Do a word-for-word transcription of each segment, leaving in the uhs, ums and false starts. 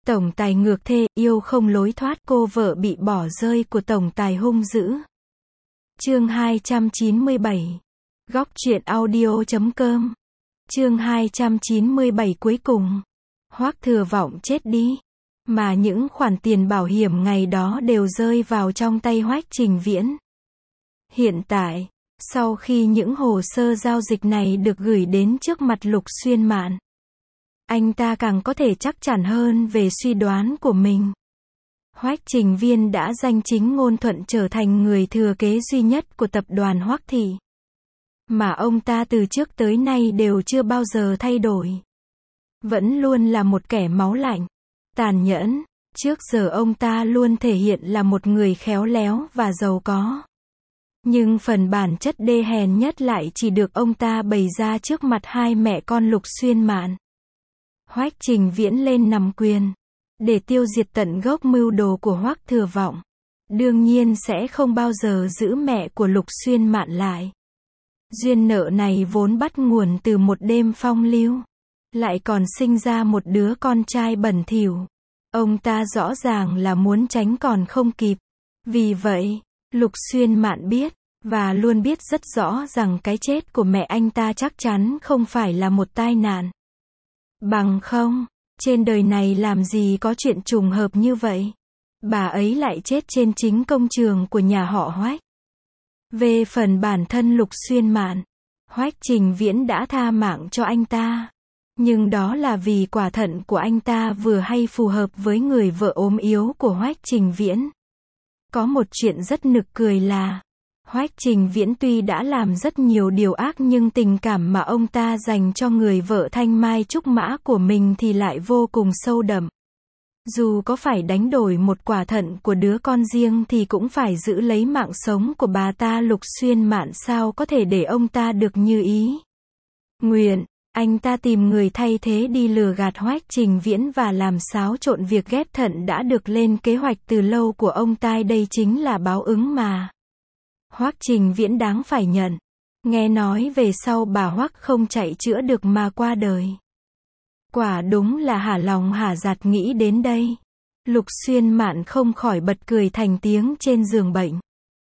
Tổng tài ngược thê, yêu không lối thoát, cô vợ bị bỏ rơi của tổng tài hung dữ. Chương hai trăm chín mươi bảy. Góc truyện audio chấm com. Chương hai trăm chín mươi bảy cuối cùng. Hoắc Thừa Vọng chết đi. Mà những khoản tiền bảo hiểm ngày đó đều rơi vào trong tay Hoắc Trình Viễn. Hiện tại, sau khi những hồ sơ giao dịch này được gửi đến trước mặt Lục Xuyên Mạn, anh ta càng có thể chắc chắn hơn về suy đoán của mình. Hoắc Trình Viễn đã danh chính ngôn thuận trở thành người thừa kế duy nhất của tập đoàn Hoắc Thị. Mà ông ta từ trước tới nay đều chưa bao giờ thay đổi. Vẫn luôn là một kẻ máu lạnh, tàn nhẫn. Trước giờ ông ta luôn thể hiện là một người khéo léo và giàu có. Nhưng phần bản chất đê hèn nhất lại chỉ được ông ta bày ra trước mặt hai mẹ con Lục Xuyên Mạn. Hoắc Trình Viễn lên nắm quyền, để tiêu diệt tận gốc mưu đồ của Hoắc Thừa Vọng. Đương nhiên sẽ không bao giờ giữ mẹ của Lục Xuyên Mạn lại. Duyên nợ này vốn bắt nguồn từ một đêm phong lưu, lại còn sinh ra một đứa con trai bẩn thỉu. Ông ta rõ ràng là muốn tránh còn không kịp. Vì vậy, Lục Xuyên Mạn biết, và luôn biết rất rõ rằng cái chết của mẹ anh ta chắc chắn không phải là một tai nạn. Bằng không, trên đời này làm gì có chuyện trùng hợp như vậy. Bà ấy lại chết trên chính công trường của nhà họ Hoắc. Về phần bản thân Lục Xuyên Mạn, Hoắc Trình Viễn đã tha mạng cho anh ta. Nhưng đó là vì quả thận của anh ta vừa hay phù hợp với người vợ ốm yếu của Hoắc Trình Viễn. Có một chuyện rất nực cười là, Hoắc Trình Viễn tuy đã làm rất nhiều điều ác nhưng tình cảm mà ông ta dành cho người vợ thanh mai trúc mã của mình thì lại vô cùng sâu đậm. Dù có phải đánh đổi một quả thận của đứa con riêng thì cũng phải giữ lấy mạng sống của bà ta. Lục Xuyên Mạn sao có thể để ông ta được như ý nguyện. Anh ta tìm người thay thế đi lừa gạt Hoắc Trình Viễn và làm xáo trộn việc ghép thận đã được lên kế hoạch từ lâu của ông ta. Đây chính là báo ứng mà Hoắc Trình Viễn đáng phải nhận. Nghe nói về sau bà Hoắc không chạy chữa được mà qua đời. Quả đúng là hả lòng hả giạt. Nghĩ đến đây, Lục Xuyên Mạn không khỏi bật cười thành tiếng trên giường bệnh.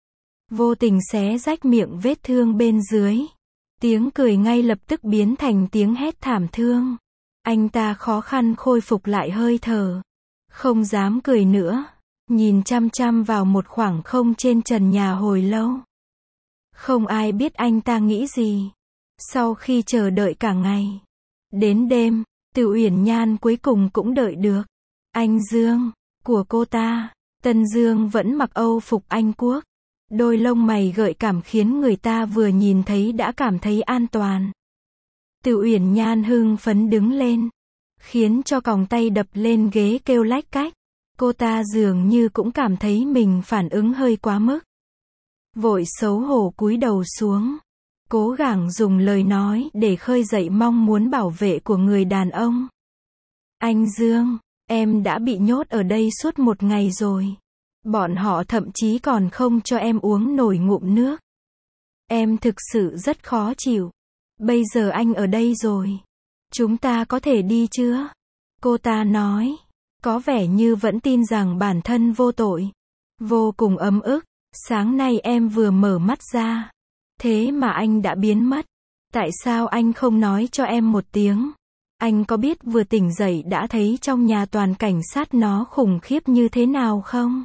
Vô tình xé rách miệng vết thương bên dưới. Tiếng cười ngay lập tức biến thành tiếng hét thảm thương. Anh ta khó khăn khôi phục lại hơi thở. Không dám cười nữa. Nhìn chăm chăm vào một khoảng không trên trần nhà hồi lâu. Không ai biết anh ta nghĩ gì. Sau khi chờ đợi cả ngày, đến đêm, Từ Uyển Nhan cuối cùng cũng đợi được anh Dương của cô ta. Tân Dương vẫn mặc Âu phục Anh Quốc. Đôi lông mày gợi cảm khiến người ta vừa nhìn thấy đã cảm thấy an toàn. Từ Uyển Nhan hưng phấn đứng lên, khiến cho còng tay đập lên ghế kêu lách cách. Cô ta dường như cũng cảm thấy mình phản ứng hơi quá mức. Vội xấu hổ cúi đầu xuống, cố gắng dùng lời nói để khơi dậy mong muốn bảo vệ của người đàn ông. Anh Dương, em đã bị nhốt ở đây suốt một ngày rồi. Bọn họ thậm chí còn không cho em uống nổi ngụm nước. Em thực sự rất khó chịu. Bây giờ anh ở đây rồi, chúng ta có thể đi chưa? Cô ta nói, có vẻ như vẫn tin rằng bản thân vô tội. Vô cùng ấm ức. Sáng nay em vừa mở mắt ra, thế mà anh đã biến mất. Tại sao anh không nói cho em một tiếng? Anh có biết vừa tỉnh dậy đã thấy trong nhà toàn cảnh sát nó khủng khiếp như thế nào không?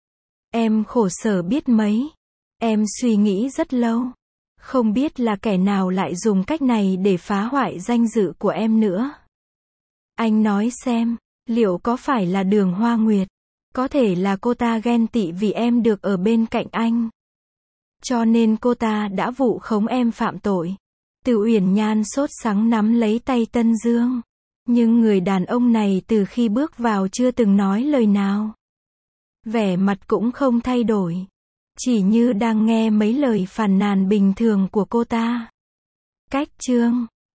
Em khổ sở biết mấy. Em suy nghĩ rất lâu. Không biết là kẻ nào lại dùng cách này để phá hoại danh dự của em nữa. Anh nói xem, liệu có phải là Đường Hoa Nguyệt? Có thể là cô ta ghen tị vì em được ở bên cạnh anh, cho nên cô ta đã vu khống em phạm tội. Từ Uyển Nhan sốt sắng nắm lấy tay Tân Dương. Nhưng người đàn ông này từ khi bước vào chưa từng nói lời nào. Vẻ mặt cũng không thay đổi. Chỉ như đang nghe mấy lời phàn nàn bình thường của cô ta. Cách chương